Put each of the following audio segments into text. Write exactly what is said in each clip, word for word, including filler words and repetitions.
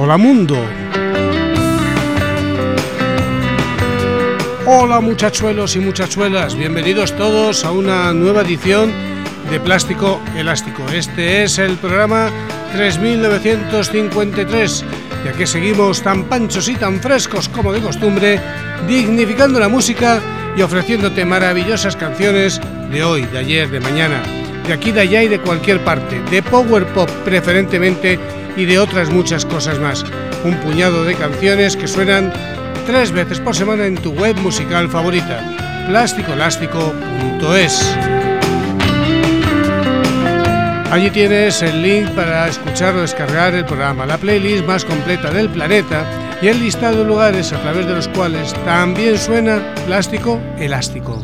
Hola mundo. Hola muchachuelos y muchachuelas, bienvenidos todos a una nueva edición de Plástico Elástico. Este es el programa tres mil novecientos cincuenta y tres, ya que seguimos tan panchos y tan frescos como de costumbre, dignificando la música y ofreciéndote maravillosas canciones de hoy, de ayer, de mañana, de aquí, de allá y de cualquier parte, de power pop preferentemente y de otras muchas cosas más. Un puñado de canciones que suenan tres veces por semana en tu web musical favorita, plástico elástico punto es. Allí tienes el link para escuchar o descargar el programa, la playlist más completa del planeta y el listado de lugares a través de los cuales también suena Plástico Elástico.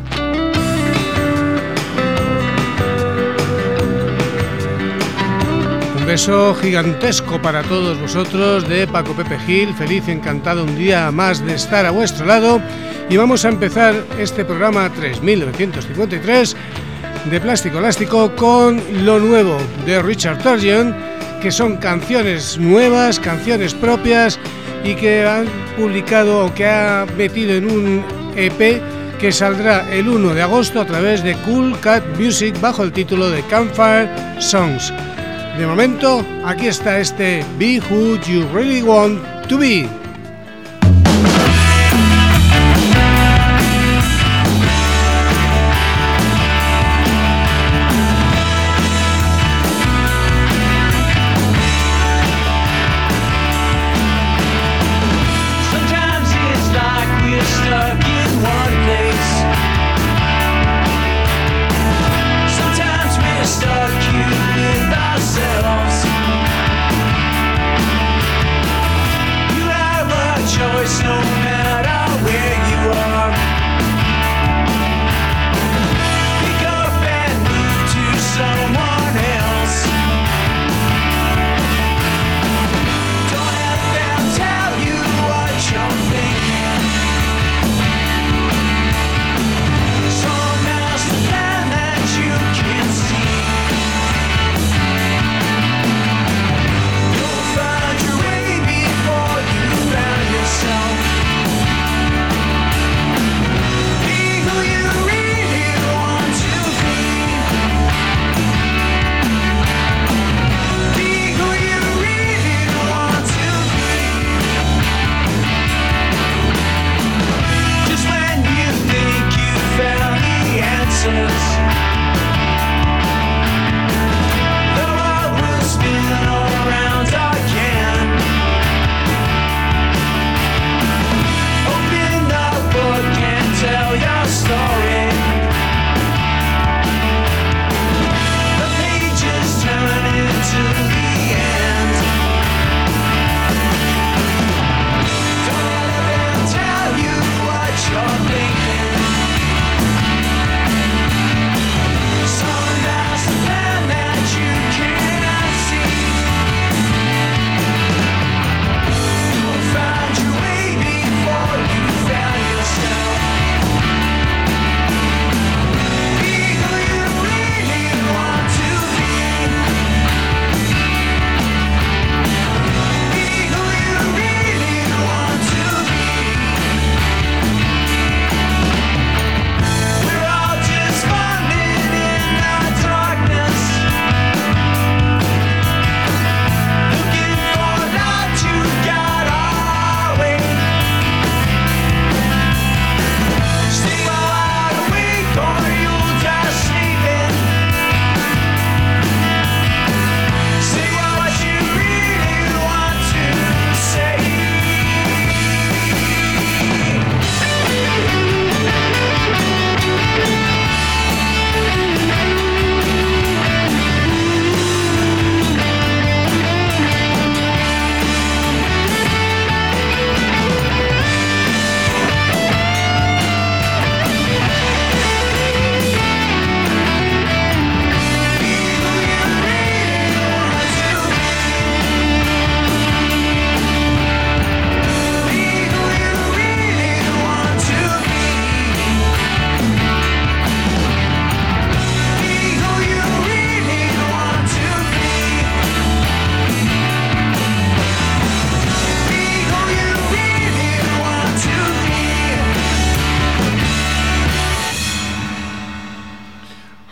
Un beso gigantesco para todos vosotros de Paco Pepe Gil, feliz y encantado un día más de estar a vuestro lado, y vamos a empezar este programa tres mil novecientos cincuenta y tres de Plástico Elástico con lo nuevo de Richard Turgeon, que son canciones nuevas, canciones propias y que han publicado o que ha metido en un E P que saldrá el uno de agosto a través de Cool Cat Music bajo el título de Campfire Songs. De momento, aquí está este Be Who You Really Want to Be. You have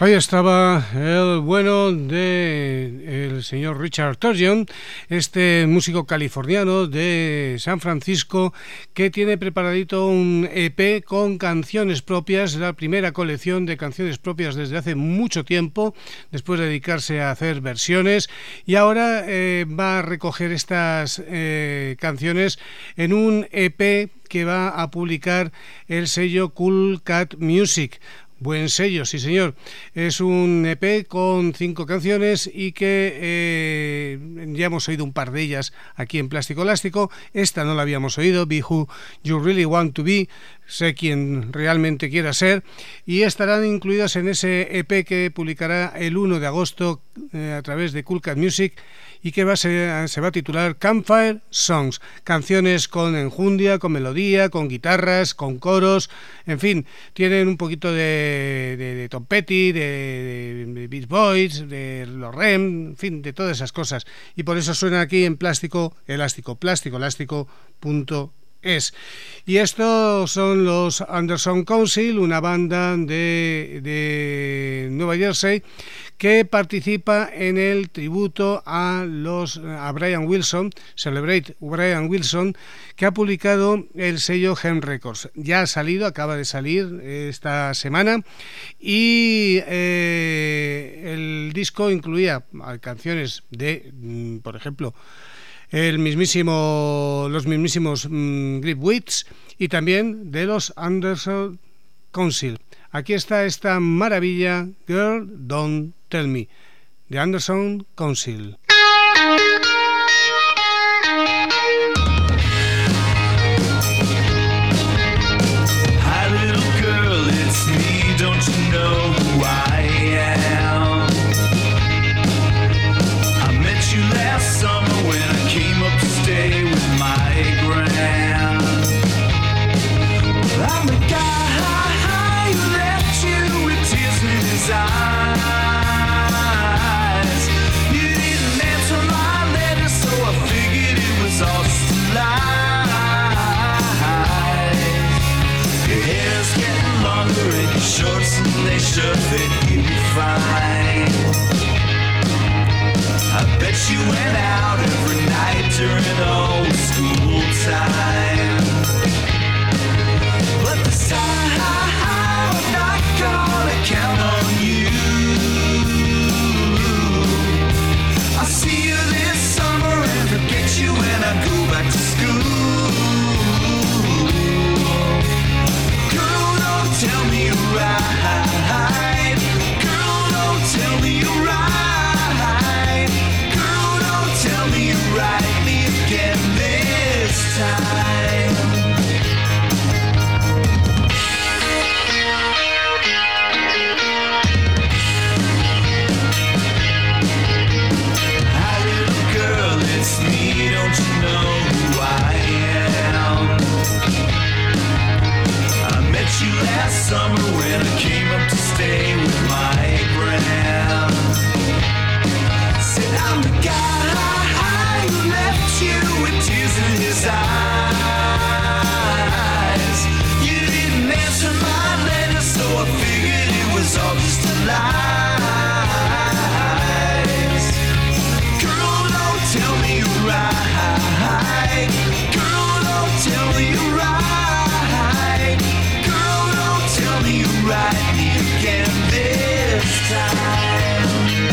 Ahí estaba el bueno de el señor Richard Turgeon, este músico californiano de San Francisco que tiene preparadito un E P con canciones propias, la primera colección de canciones propias desde hace mucho tiempo, después de dedicarse a hacer versiones, y ahora eh, va a recoger estas eh, canciones en un E P que va a publicar el sello Cool Cat Music. Buen sello, sí señor. Es un E P con cinco canciones y que eh, ya hemos oído un par de ellas aquí en Plástico Elástico. Esta no la habíamos oído, Be Who You Really Want to Be, sé quien realmente quiera ser, y estarán incluidas en ese E P que publicará el uno de agosto eh, a través de Cool Cat Music, y que va a ser, se va a titular Campfire Songs, canciones con enjundia, con melodía, con guitarras, con coros, en fin, tienen un poquito de, de, de Tom Petty, de, de, de Beach Boys, de los R E M, en fin, de todas esas cosas, y por eso suena aquí en Plástico Elástico, plástico elástico punto es. Y estos son los Anderson Council, una banda de, de Nueva Jersey que participa en el tributo a los a Brian Wilson, Celebrate Brian Wilson, que ha publicado el sello Gem Records. Ya ha salido, acaba de salir esta semana, y eh, el disco incluía canciones de, por ejemplo, el mismísimo, los mismísimos mmm, Grip Wits, y también de los Anderson Council. Aquí está esta maravilla, Girl Don't Tell Me, de Anderson Council. Hi little girl, it's me, don't you know who I am? I met you last summer when I came up to stay with my grand. Well, I'm the guy who left you with tears in his eyes. You didn't answer my letter, so I figured it was all just a lie. Your hair's getting longer and your shorts, and they sure fit you fine. I bet you went out every night during old school time. But this time I'm not gonna count on you. I'll see you this summer and forget you when I go back to school. Girl, don't tell me you're right. Girl, don't tell me you're right. Girl, don't tell me you're right me again this time. Hi little girl, it's me, don't you know who I am? I met you last summer when I came up to stay with my grand. Said I'm the guy who left you with tears in his eyes. You didn't answer my letter, so I figured it was all just a lie. Girl, don't tell me you're right. Girl, don't tell me you're right. Girl, don't tell me you're right me again this time.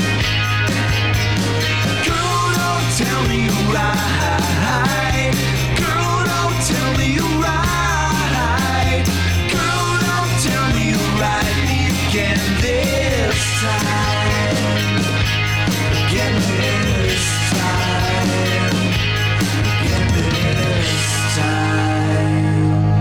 Girl, don't tell me you're right. Girl, don't tell me you're right. Girl, don't tell me you're right me again this time. Again this time. Again this time.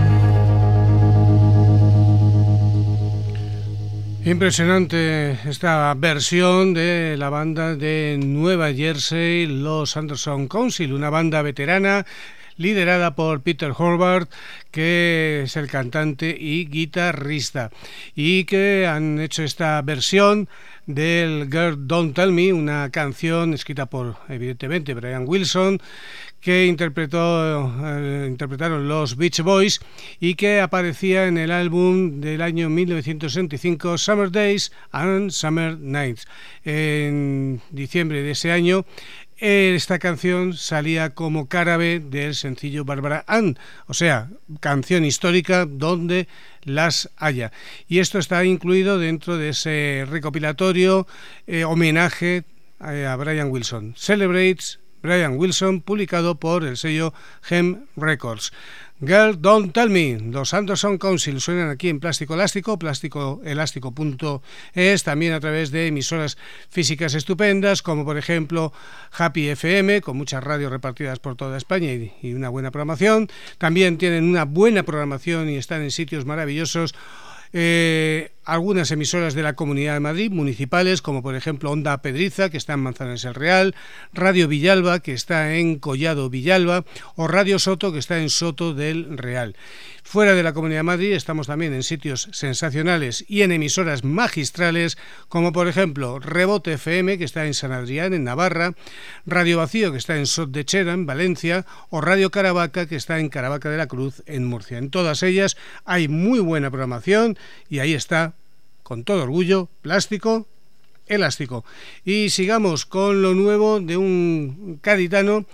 Impresionante esta versión de la banda de Nueva Jersey, los Anderson Council, una banda veterana, liderada por Peter Horvath, que es el cantante y guitarrista, y que han hecho esta versión del Girl Don't Tell Me, una canción escrita por, evidentemente, Brian Wilson, que interpretó, eh, interpretaron los Beach Boys y que aparecía en el álbum del año mil novecientos sesenta y cinco, Summer Days and Summer Nights. En diciembre de ese año, esta canción salía como cara B del sencillo Barbara Ann, o sea, canción histórica donde las haya. Y esto está incluido dentro de ese recopilatorio eh, homenaje a Brian Wilson, Celebrates Brian Wilson, publicado por el sello Gem Records. Girl Don't Tell Me, los Anderson Council suenan aquí en Plástico Elástico, plástico elástico punto es, también a través de emisoras físicas estupendas, como por ejemplo Happy F M, con muchas radios repartidas por toda España y, y una buena programación. También tienen una buena programación y están en sitios maravillosos. Eh, algunas emisoras de la Comunidad de Madrid, municipales, como por ejemplo Onda Pedriza, que está en Manzanares el Real, Radio Villalba, que está en Collado Villalba, o Radio Soto, que está en Soto del Real. Fuera de la Comunidad de Madrid estamos también en sitios sensacionales y en emisoras magistrales, como por ejemplo Rebote F M, que está en San Adrián, en Navarra, Radio Vacío, que está en Sot de Chera, en Valencia, o Radio Caravaca, que está en Caravaca de la Cruz, en Murcia. En todas ellas hay muy buena programación y ahí está, con todo orgullo, Plástico Elástico. Y sigamos con lo nuevo de un gaditano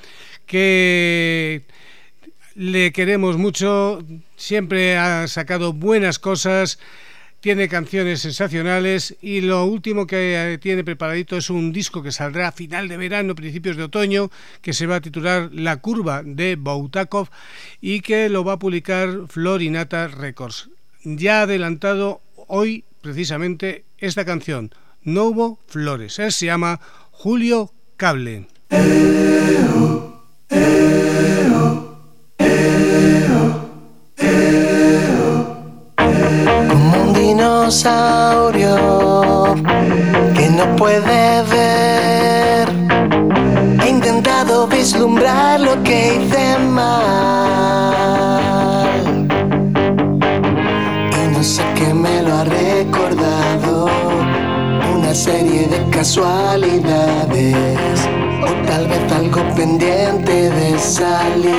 que le queremos mucho, siempre ha sacado buenas cosas, tiene canciones sensacionales y lo último que tiene preparadito es un disco que saldrá a final de verano, principios de otoño, que se va a titular La Curva de Boutakov y que lo va a publicar Florinata Records. Ya ha adelantado hoy precisamente esta canción, No Hubo Flores. Él se llama Julio Cable. Eo, eo, eo, eo. Como un dinosaurio que no puede ver, he intentado vislumbrar lo que hice mal y no sé qué me lo ha recordado, una serie de casualidades o tal vez algo pendiente de salir.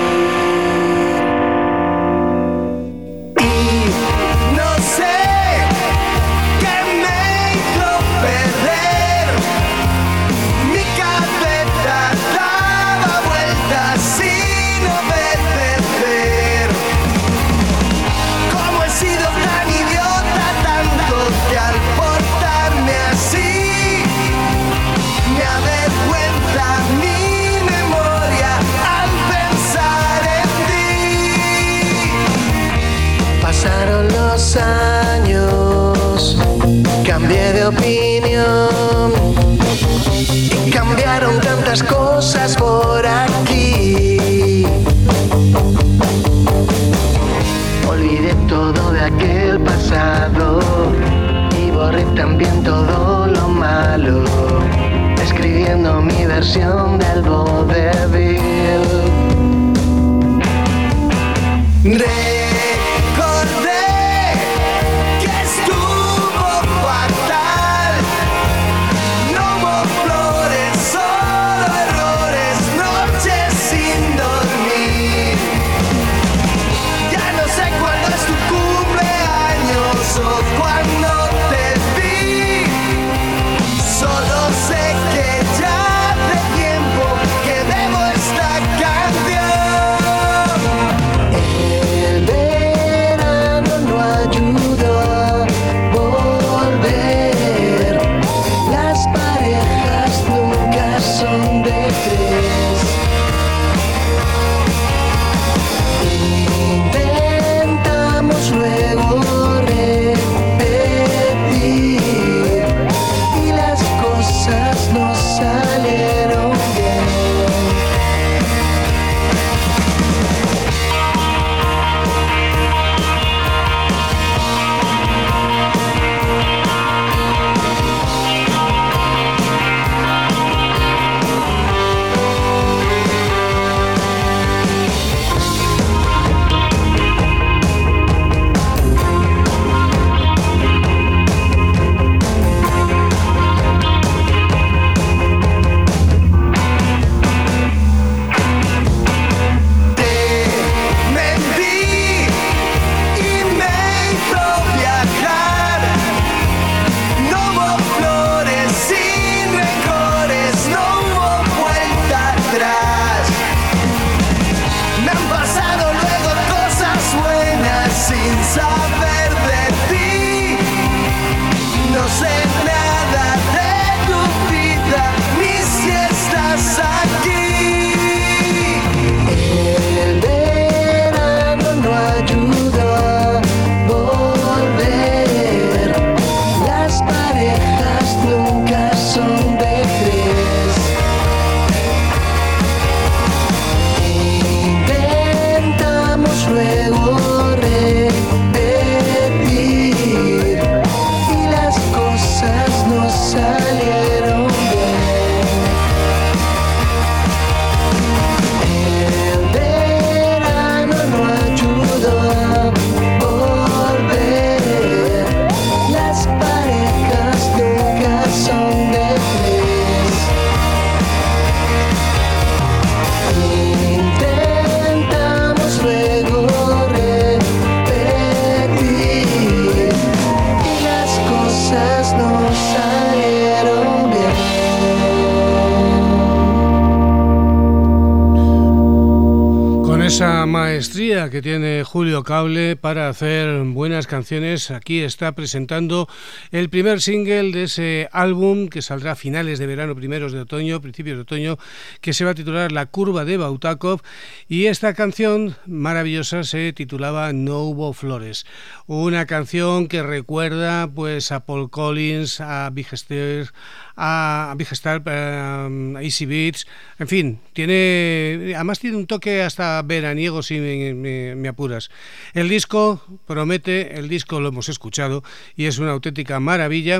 Y no sé qué me hizo perder, mi cabeza daba vueltas sin obedecer. Cómo he sido tan idiota tanto que al portarme así me avergüenza mi memoria al pensar en ti. Pasaron los años, cambié de opinión y cambiaron tantas cosas por aquí. Olvidé todo de aquel pasado y borré también todo lo malo, escribiendo mi versión del vodevil. Recordé que estuvo fatal, no hubo flores, solo errores, noches sin dormir. Ya no sé cuándo es tu cumpleaños o cuándo te vi, solo sé que ya hace tiempo que debo esta canción. El esa maestría que tiene Julio Cable para hacer buenas canciones. Aquí está presentando el primer single de ese álbum que saldrá a finales de verano, primeros de otoño, principios de otoño, que se va a titular La curva de Bautakov, y esta canción maravillosa se titulaba No hubo flores, una canción que recuerda pues a Paul Collins, a Big Star, a Big Star, a Easy Beats, en fin, tiene además tiene un toque hasta veraniego si me, me, me apuras. El disco promete, el disco lo hemos escuchado y es una auténtica maravilla,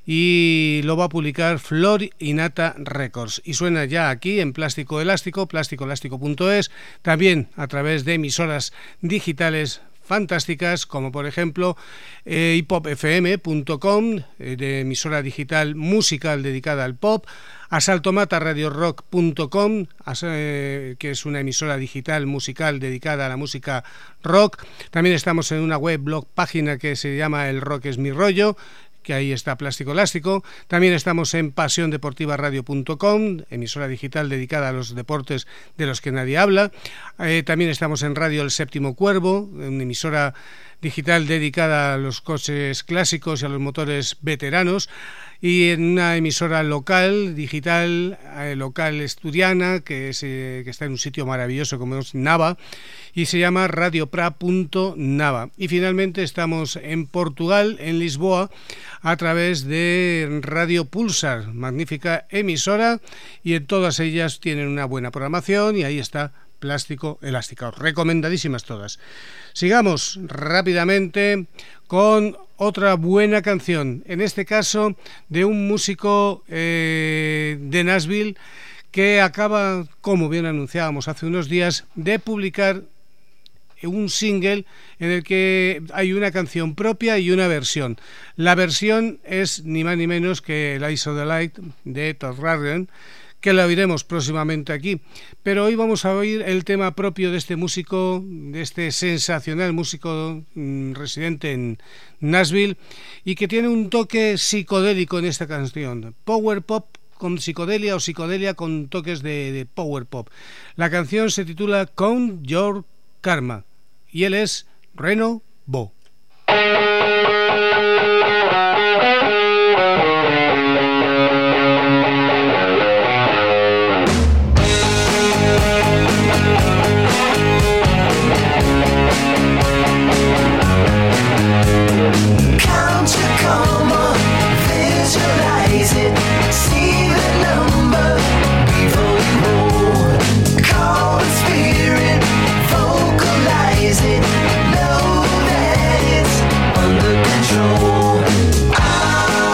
y lo va a publicar Flor y Nata Records, y suena ya aquí en Plástico Elástico, plástico elástico punto es, también a través de emisoras digitales fantásticas como por ejemplo eh, hipop f m punto com, eh, de emisora digital musical dedicada al pop, asaltomata radio rock punto com, eh, que es una emisora digital musical dedicada a la música rock. También estamos en una web blog página que se llama El Rock es mi rollo, que ahí está Plástico Elástico. También estamos en pasión deportiva radio punto com, emisora digital dedicada a los deportes de los que nadie habla. Eh, también estamos en Radio El Séptimo Cuervo, una emisora digital dedicada a los coches clásicos y a los motores veteranos, y en una emisora local, digital, eh, local asturiana, que, es, eh, que está en un sitio maravilloso como es Nava, y se llama radiopra punto nava. Y finalmente estamos en Portugal, en Lisboa, a través de Radio Pulsar, magnífica emisora, y en todas ellas tienen una buena programación, y ahí está Plástico Elástico, recomendadísimas todas. Sigamos rápidamente con otra buena canción, en este caso de un músico eh, de Nashville que acaba, como bien anunciábamos hace unos días, de publicar un single en el que hay una canción propia y una versión. La versión es ni más ni menos que el Eyes of the Light de Todd Rundgren, que la oiremos próximamente aquí, pero hoy vamos a oír el tema propio de este músico, de este sensacional músico mmm, residente en Nashville, y que tiene un toque psicodélico en esta canción, power pop con psicodelia o psicodelia con toques de, de power pop. La canción se titula Count Your Karma y él es Reno Bo. Know that it's under control. I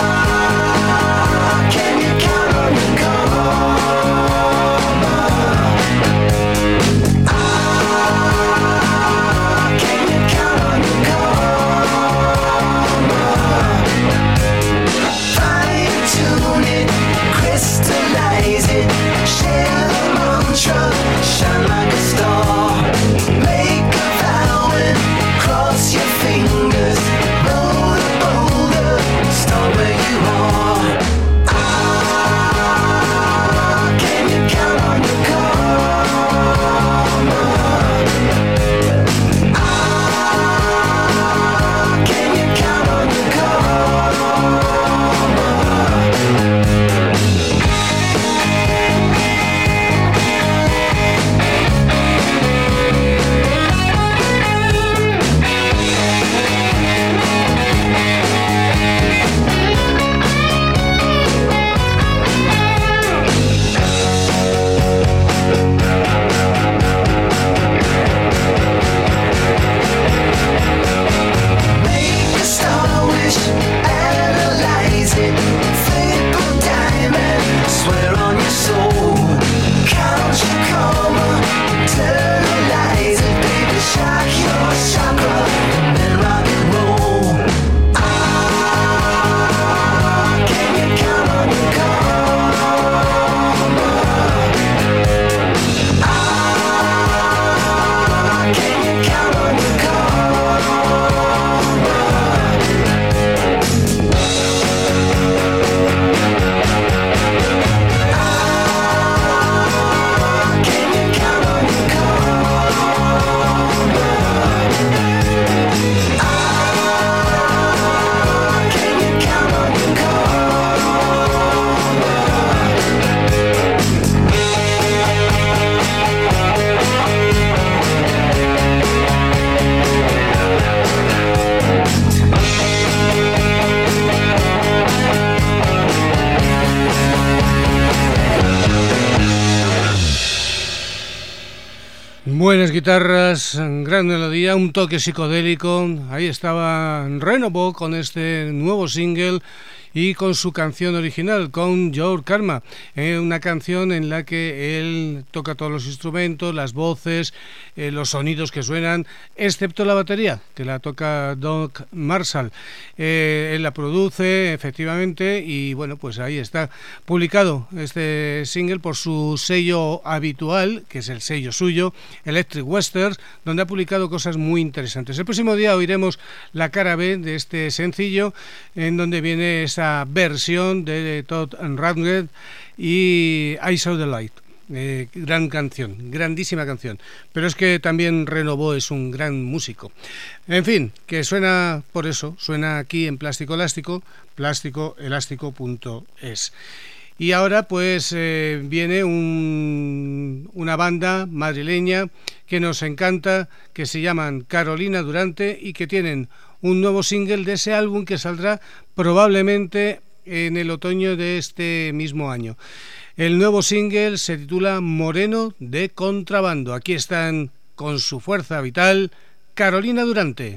Buenas guitarras, gran melodía, un toque psicodélico. Ahí estaba Renovo con este nuevo single y con su canción original, con Your Karma, eh, una canción en la que él toca todos los instrumentos, las voces, eh, los sonidos que suenan, excepto la batería, que la toca Doc Marshall. Eh, él la produce, efectivamente, y bueno, pues ahí está publicado este single por su sello habitual, que es el sello suyo, Electric Westerns, donde ha publicado cosas muy interesantes. El próximo día oiremos la cara B de este sencillo, en donde viene esa versión de Todd Rundgren y I Saw the Light. Eh, gran canción, grandísima canción, pero es que también Renovó es un gran músico. En fin, que suena, por eso suena aquí en Plástico Elástico, plástico elástico punto es. Y ahora pues eh, viene un, una banda madrileña que nos encanta, que se llaman Carolina Durante y que tienen un nuevo single de ese álbum que saldrá probablemente en el otoño de este mismo año. El nuevo single se titula Moreno de Contrabando. Aquí están con su fuerza vital Carolina Durante.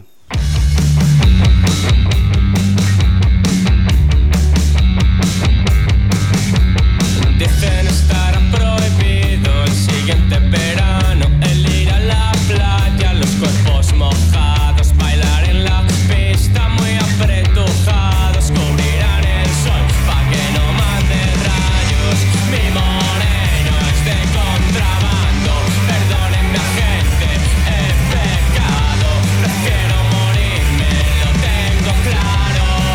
Dicen estará prohibido el siguiente verano el ir a la playa, los cuerpos mojados, bailar en la pista muy apretujados, cubrirán el sol pa' que no mande rayos. Mi moreno es de contrabando, perdónenme agente, he pecado, prefiero morirme, lo tengo claro.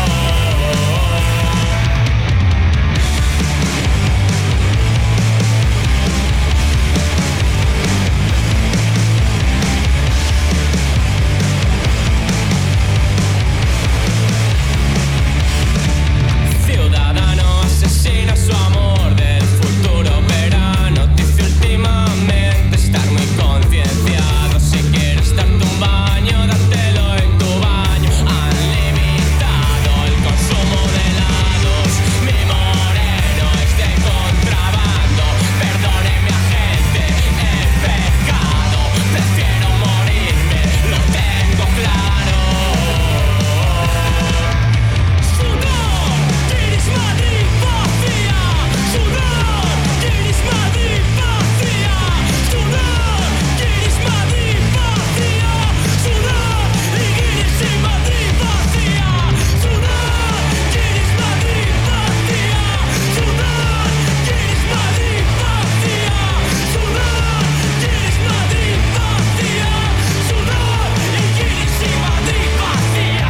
Asesina su amor del futuro verano. Dice últimamente estar muy concienciado. Si quieres darte un baño, dátelo en tu baño. Han limitado el consumo de helados. Mi moreno es de contrabando. Perdóneme agente, he pecado. Prefiero morirme, lo tengo claro. Sudor, Iris Madrid. Sudor, Iris Madrid vacía. Sudor, Iris Madrid vacía. Sudor, Iris Madrid vacía. Sudor, Iris Madrid vacía. Sudor, Iris Madrid vacía. Sudor, Iris Madrid vacía. Sudor, Iris Madrid vacía.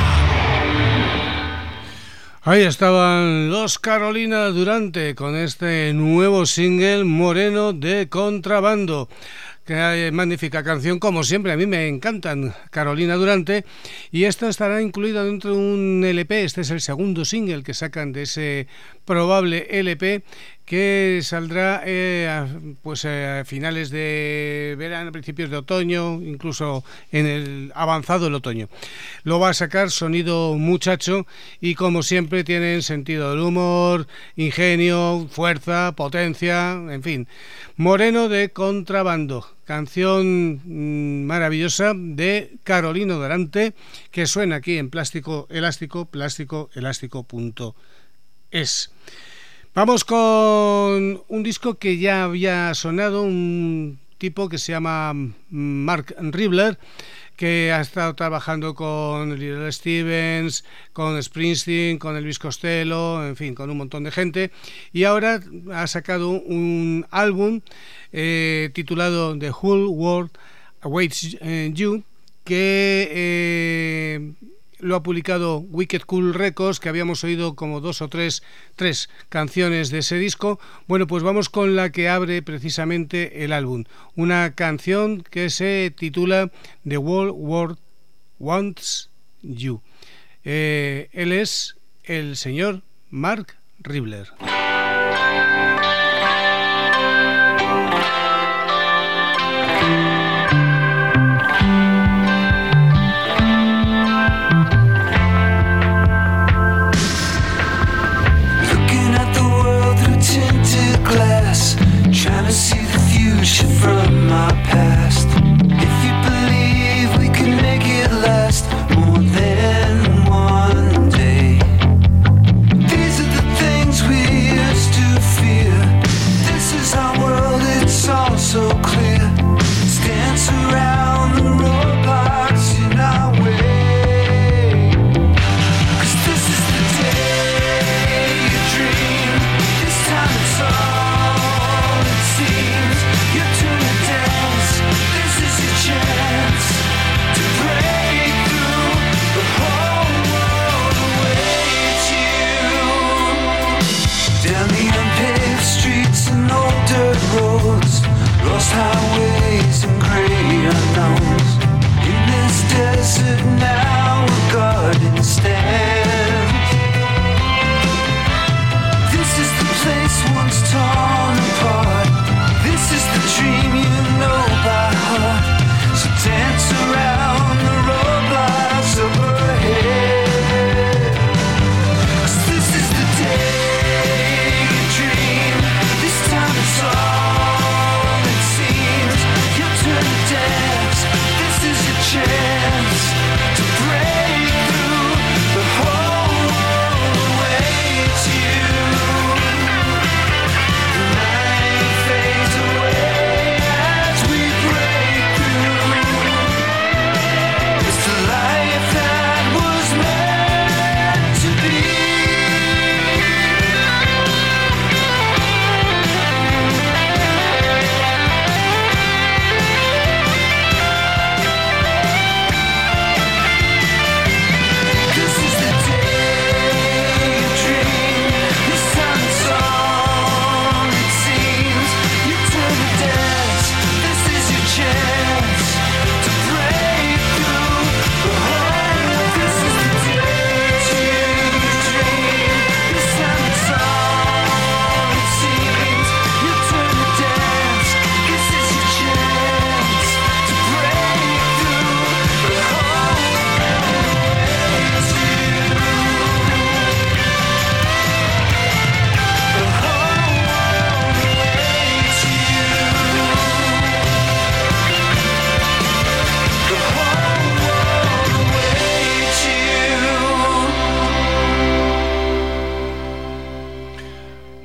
Ahí estaban los Carolina Durante con este nuevo single Moreno de Contrabando. Qué magnífica canción, como siempre, a mí me encantan Carolina Durante, y esta estará incluida dentro de un L P. Este es el segundo single que sacan de ese probable L P que saldrá eh, a, pues eh, a finales de verano, principios de otoño, incluso en el avanzado el otoño. Lo va a sacar Sonido Muchacho y como siempre tienen sentido del humor, ingenio, fuerza, potencia, en fin. Moreno de Contrabando, canción mmm, maravillosa de Carolina Durante, que suena aquí en Plástico Elástico, plástico elástico punto es. Vamos con un disco que ya había sonado, un tipo que se llama Mark Ribler, que ha estado trabajando con Little Stevens, con Springsteen, con Elvis Costello, en fin, con un montón de gente, y ahora ha sacado un álbum eh, titulado The Whole World Awaits You, que eh, lo ha publicado Wicked Cool Records, que habíamos oído como dos o tres, tres canciones de ese disco. Bueno, pues vamos con la que abre precisamente el álbum, una canción que se titula The Whole World Wants You. Eh, él es el señor Mark Ribler. Trying to see the future from my past.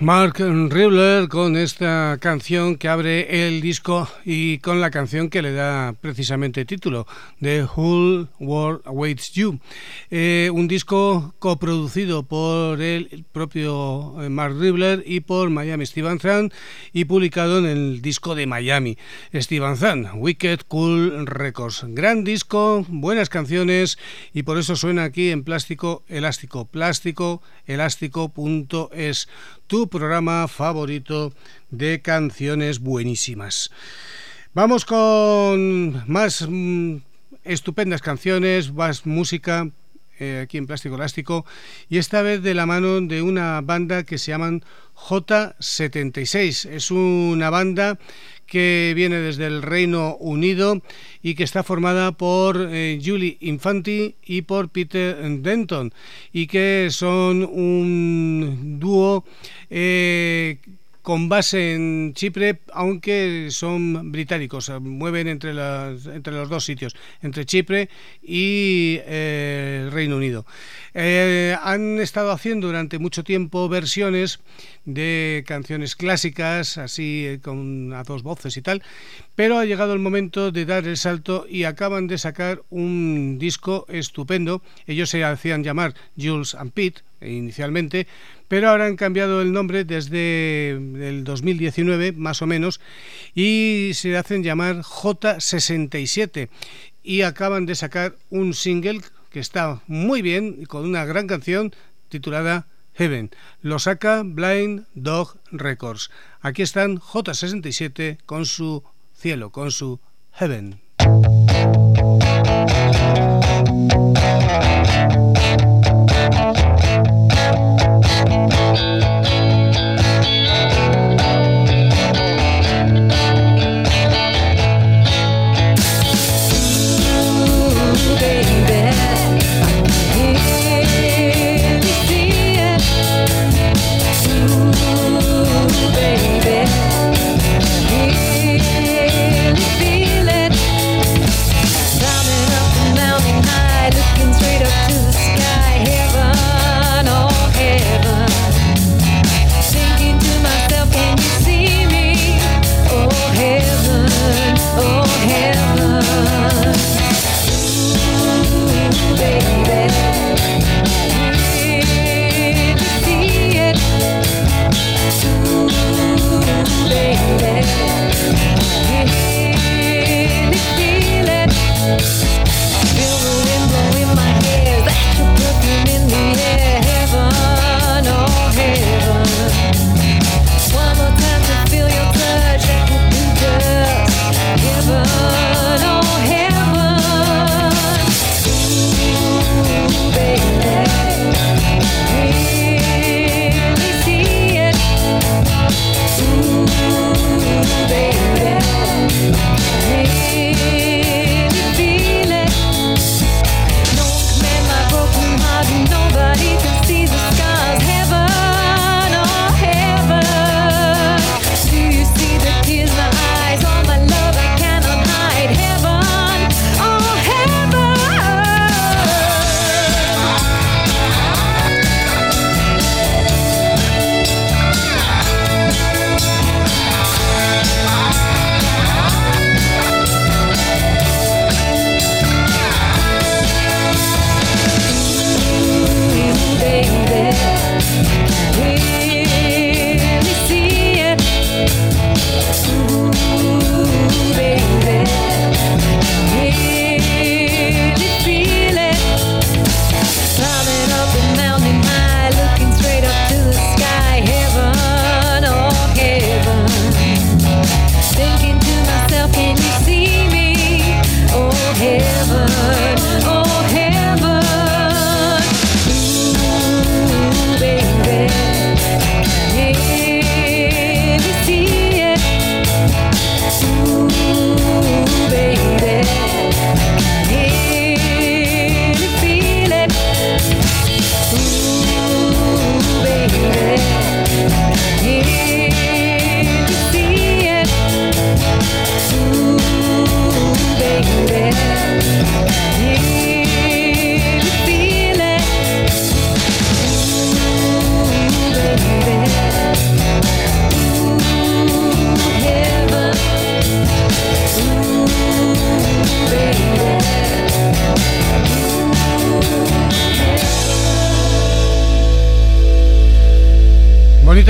Mark Ribler con esta canción que abre el disco y con la canción que le da precisamente título, The Whole World Awaits You. Eh, un disco coproducido por el propio Mark Ribler y por Miami Steven Zahn y publicado en el disco de Miami Steven Zahn, Wicked Cool Records. Gran disco, buenas canciones y por eso suena aquí en Plástico Elástico, plástico elástico punto es, tu programa favorito de canciones buenísimas. Vamos con más mmm, estupendas canciones, más música eh, aquí en Plástico Elástico, y esta vez de la mano de una banda que se llaman J setenta y seis. Es una banda que viene desde el Reino Unido y que está formada por eh, Julie Infanti y por Peter Denton, y que son un dúo eh, con base en Chipre, aunque son británicos, se mueven entre, las, entre los dos sitios, entre Chipre y eh, el Reino Unido. Eh, han estado haciendo durante mucho tiempo versiones de canciones clásicas, así eh, con a dos voces y tal, pero ha llegado el momento de dar el salto y acaban de sacar un disco estupendo. Ellos se hacían llamar Jules and Pete inicialmente, pero ahora han cambiado el nombre desde el dos mil diecinueve más o menos y se hacen llamar J sesenta y siete y acaban de sacar un single que está muy bien, con una gran canción titulada Heaven. Lo saca Blind Dog Records. Aquí están J sesenta y siete con su cielo, con su Heaven. Straight up to the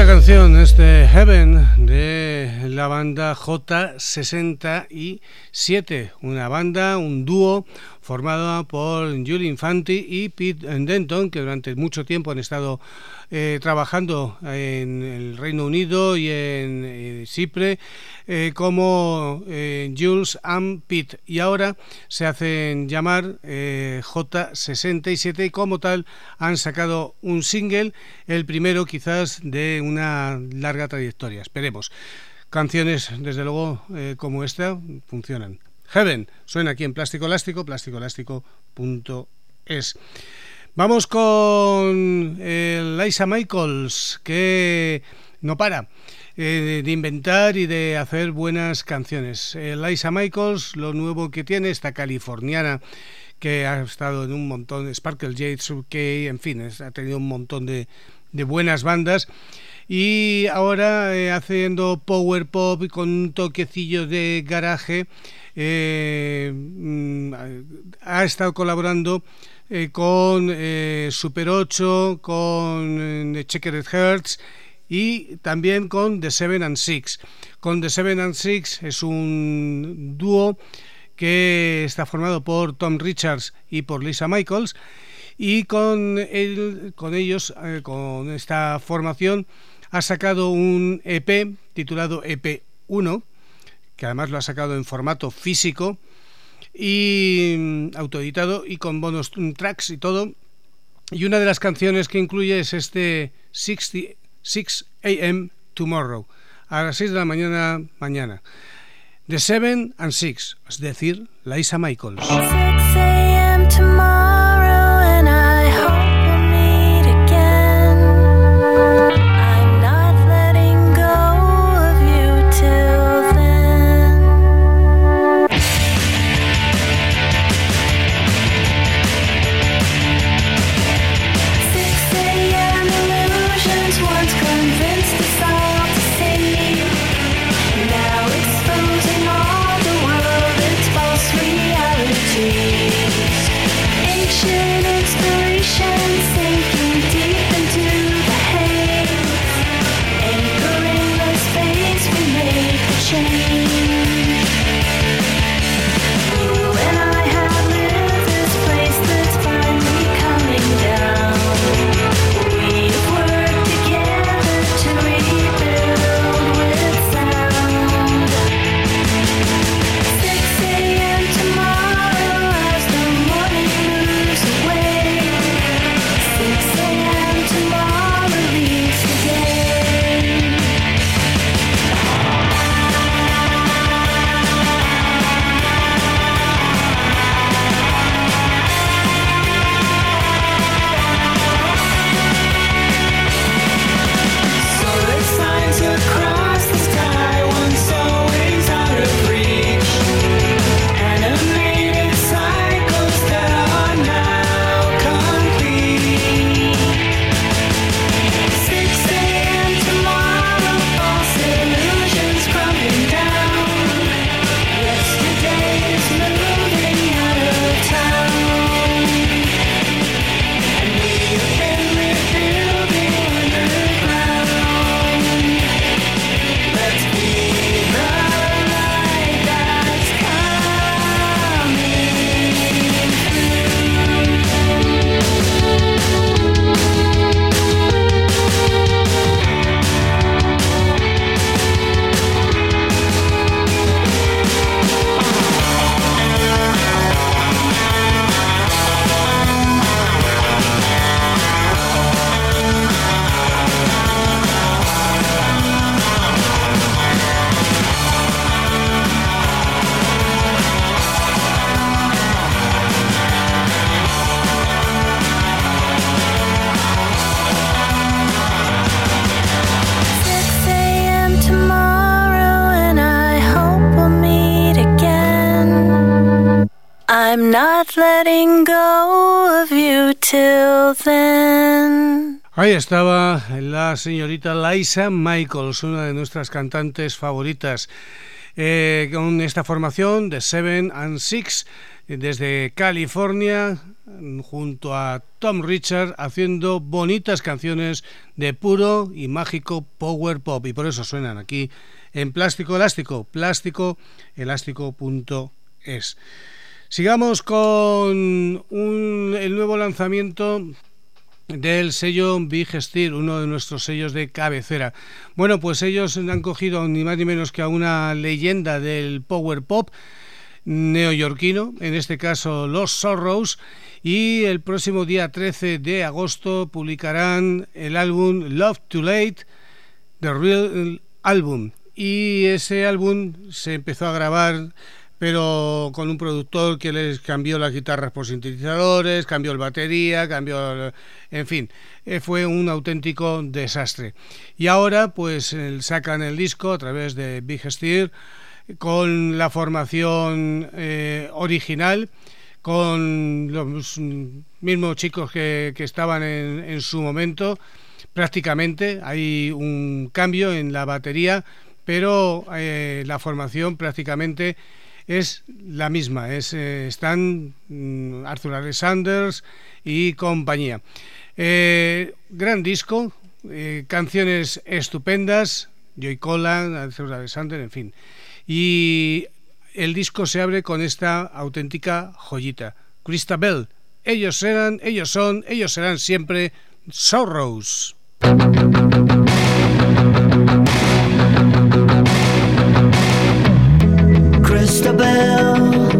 canción, este Heaven de la banda J sesenta y siete, una banda, un dúo formado por Julie Infanti y Pete Denton, que durante mucho tiempo han estado eh, trabajando en el Reino Unido y en eh, Chipre eh, como eh, Jules and Pete, y ahora se hacen llamar eh, J sesenta y siete, y como tal han sacado un single, el primero quizás de una larga trayectoria. Esperemos. Canciones, desde luego, eh, como esta, funcionan. Heaven suena aquí en Plástico Elástico, plástico elástico punto es. Vamos con eh, Liza Michaels, que no para eh, de inventar y de hacer buenas canciones. Eh, Liza Michaels, lo nuevo que tiene, esta californiana que ha estado en un montón de Sparkle Jade, que en fin, es, ha tenido un montón de, de buenas bandas. Y ahora eh, haciendo power pop con un toquecillo de garaje, eh, ha estado colaborando eh, con eh, Super ocho, con eh, Checkered Hearts y también con The Seven and Six. Con The Seven and Six es un dúo que está formado por Tom Richards y por Liza Michaels, y con, él, con ellos, eh, con esta formación, ha sacado un E P titulado E P uno, que además lo ha sacado en formato físico y mm, autoeditado y con bonus tracks y todo. Y una de las canciones que incluye es este six a m Tomorrow, a las seis de la mañana mañana. The Seven and Six, es decir, Liza Michaels. six a m tomorrow and I hope we'll meet again. I'm not letting go of you till then. six a m illusions once convinced us all to see. Now exposing all the world, its false realities. Ancient inspiration sinking deep into the haze. Anchoring the space we make a change. You and I have lived this place that's finally coming down. We've worked together to rebuild with sound. six a m tomorrow as the morning moves away. six a m tomorrow leaves the day. Solar signs across the sky, once always out of reach. Animated cycles that are now complete. six a m tomorrow, false illusions crumbling down. Yesterday is moving out of town. And we've been rebuilding underground. Let's be the light that's coming six a m tomorrow and I hope we'll meet again. I'm not letting go of you till then. Ahí estaba la señorita Liza Michaels, una de nuestras cantantes favoritas. eh, con esta formación de Seven and Six desde California, junto a Tom Richard, haciendo bonitas canciones de puro y mágico power pop, y por eso suenan aquí en Plástico Elástico, plástico elástico punto es. Sigamos con un, el nuevo lanzamiento del sello Big Steer, uno de nuestros sellos de cabecera. Bueno, pues ellos han cogido ni más ni menos que a una leyenda del power pop neoyorquino, en este caso los Sorrows, y el próximo día trece de agosto publicarán el álbum Love Too Late, The Real Album, y ese álbum se empezó a grabar pero con un productor que les cambió las guitarras por sintetizadores, cambió el batería, cambió, en fin, eh, fue un auténtico desastre. Y ahora pues sacan el disco a través de Big Steer con la formación eh, original, con los mismos chicos que, que estaban en, en su momento. Prácticamente hay un cambio en la batería, pero eh, la formación prácticamente es la misma, es, eh, están mm, Arthur Alexander y compañía. Eh, gran disco, eh, canciones estupendas, Joey Collan, Arthur Alexander, en fin. Y el disco se abre con esta auténtica joyita, Christabel. Ellos eran, ellos son, ellos serán siempre Sorrows. Christabel,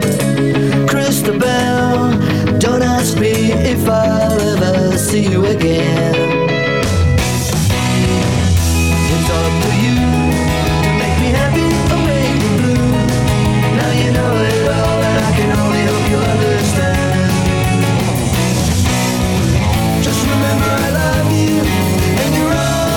Christabel, don't ask me if I'll ever see you again. It's up to you to make me happy or make me blue. Now you know it all and I can only hope you understand. Just remember I love you and you're all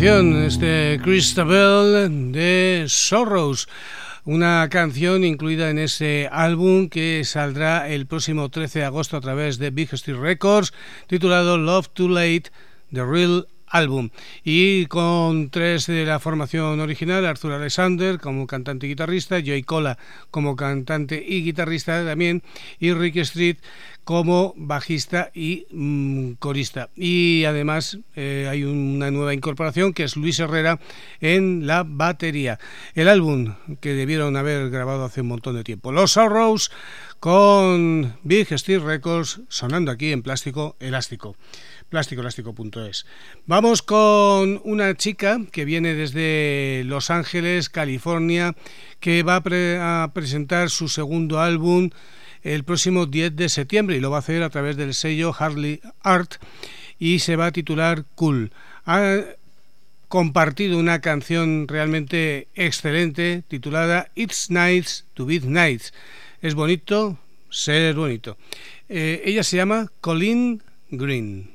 canción, este Christabel de Sorrows, una canción incluida en ese álbum que saldrá el próximo trece de agosto a través de Big Street Records, titulado Love Too Late, The Real Album, y con tres de la formación original: Arthur Alexander como cantante y guitarrista, Joey Cola como cantante y guitarrista también, y Rick Street como bajista y mmm, corista. Y además eh, hay una nueva incorporación que es Luis Herrera en la batería. El álbum que debieron haber grabado hace un montón de tiempo, Los Sorrows, con Big Street Records, sonando aquí en Plástico Elástico. plástico elástico punto es. Vamos con una chica que viene desde Los Ángeles, California, que va a, pre- a presentar su segundo álbum el próximo diez de septiembre, y lo va a hacer a través del sello Harley Art, y se va a titular Cool. Ha compartido una canción realmente excelente titulada It's Nice to Be Nice. Es bonito ser bonito. Eh, ella se llama Colleen Green.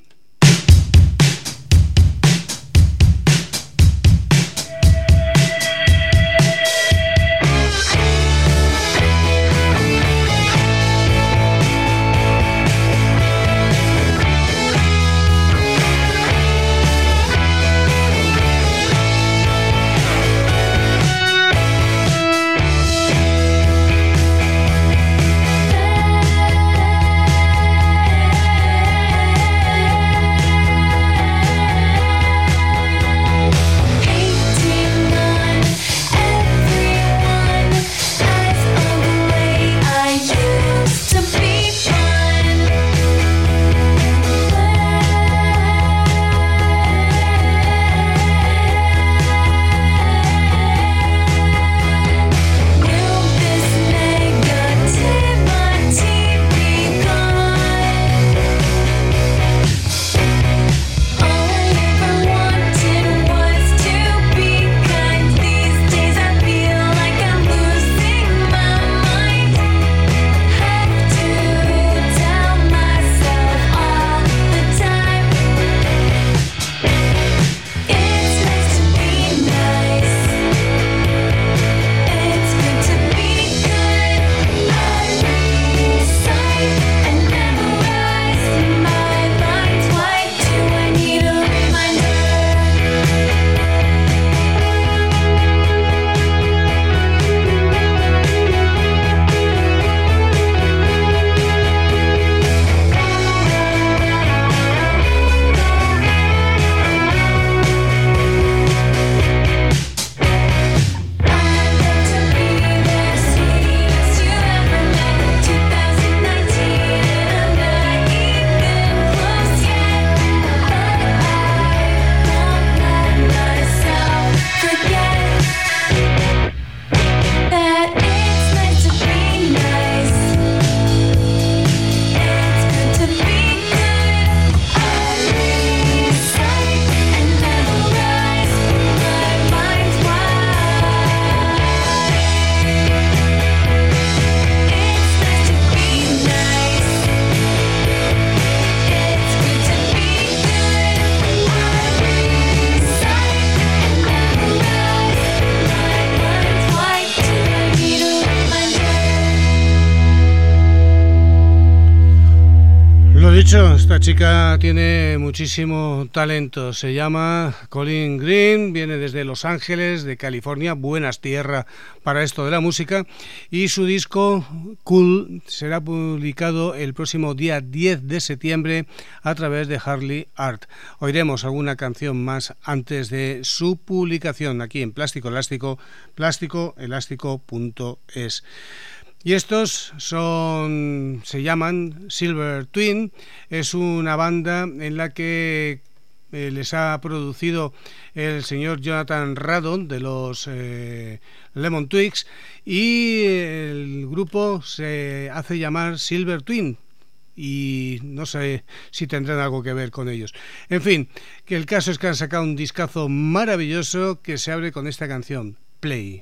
Esta chica tiene muchísimo talento. Se llama Colleen Green, viene desde Los Ángeles, de California, buenas tierras para esto de la música, y su disco Cool será publicado el próximo día diez de septiembre a través de Harley Art. Oiremos alguna canción más antes de su publicación aquí en Plástico Elástico, plástico elástico punto es. Y estos son, se llaman Silver Twin. Es una banda en la que eh, les ha producido el señor Jonathan Radon de los eh, Lemon Twigs, y el grupo se hace llamar Silver Twin, y no sé si tendrán algo que ver con ellos. En fin, que el caso es que han sacado un discazo maravilloso que se abre con esta canción, Play.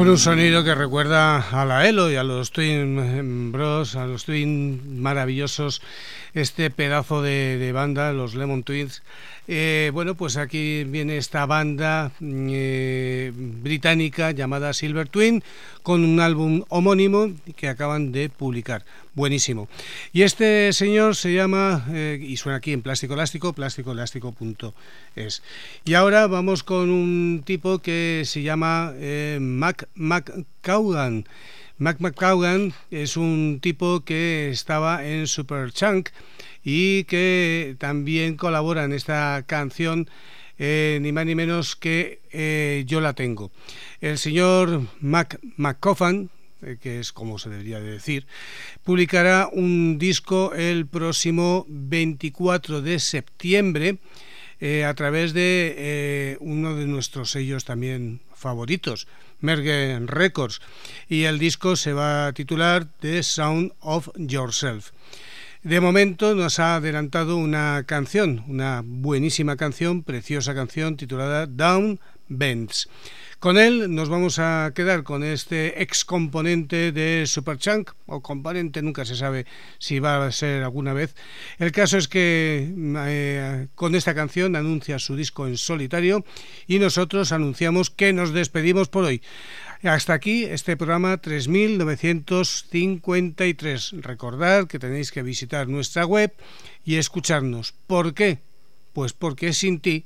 Con un sonido que recuerda a la Elo y a los Twin Bros, a los Twin maravillosos, este pedazo de, de banda, los Lemon Twins. Eh, bueno, pues aquí viene esta banda eh, británica llamada Silver Twin, con un álbum homónimo que acaban de publicar. Buenísimo. Y este señor se llama, eh, y suena aquí en Plástico Elástico, plástico elástico punto es. Y ahora vamos con un tipo que se llama eh, Mac McCaughan. Mac McCaughan es un tipo que estaba en Superchunk y que también colabora en esta canción, eh, ni más ni menos que eh, Yo la tengo. El señor Mac McCaughan, eh, que es como se debería de decir, publicará un disco el próximo veinticuatro de septiembre eh, a través de eh, uno de nuestros sellos también favoritos, Merge Records, y el disco se va a titular The Sound of Yourself. De momento nos ha adelantado una canción, una buenísima canción, preciosa canción titulada Down Bends. Con él nos vamos a quedar con este ex componente de Superchunk, o componente, nunca se sabe si va a ser alguna vez. El caso es que eh, con esta canción anuncia su disco en solitario y nosotros anunciamos que nos despedimos por hoy. Hasta aquí este programa tres mil novecientos cincuenta y tres. Recordad que tenéis que visitar nuestra web y escucharnos. ¿Por qué? Pues porque sin ti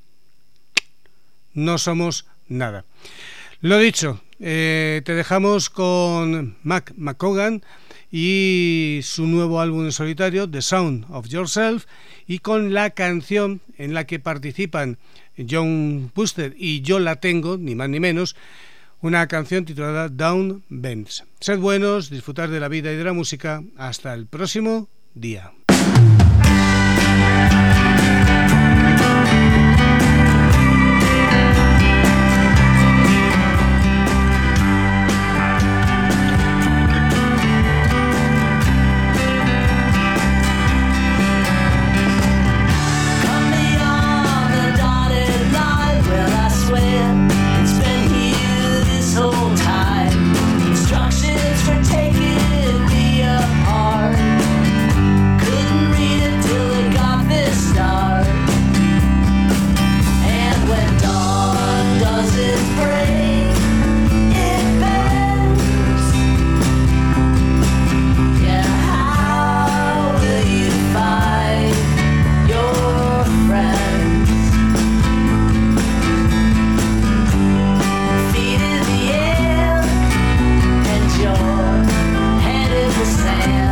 no somos nada. Lo dicho, eh, te dejamos con Mac McCaughan y su nuevo álbum en solitario, The Sound of Yourself, y con la canción en la que participan John Buster y Yo la tengo, ni más ni menos, una canción titulada Down Bends. Sed buenos, disfrutar de la vida y de la música. Hasta el próximo día. Sand.